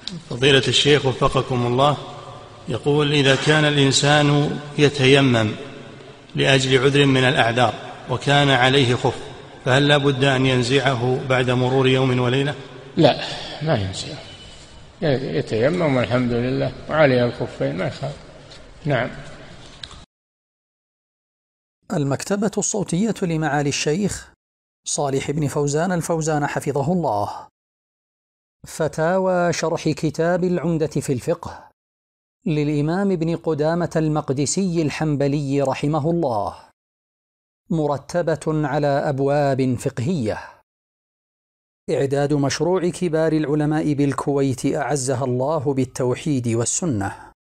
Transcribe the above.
فضيلة الشيخ وفقكم الله، يقول: إذا كان الإنسان يتيمم لأجل عذر من الأعذار وكان عليه خف، فهل لا بد أن ينزعه بعد مرور يوم وليلة؟ لا، ما ينزعه، يتيمم والحمد لله وعليه الخفين ما يخاف. نعم. المكتبة الصوتية لمعالي الشيخ صالح بن فوزان الفوزان حفظه الله. فتاوى شرح كتاب العمدة في الفقه للإمام ابن قدامة المقدسي الحنبلي رحمه الله، مرتبة على أبواب فقهية. إعداد مشروع كبار العلماء بالكويت أعزها الله بالتوحيد والسنة.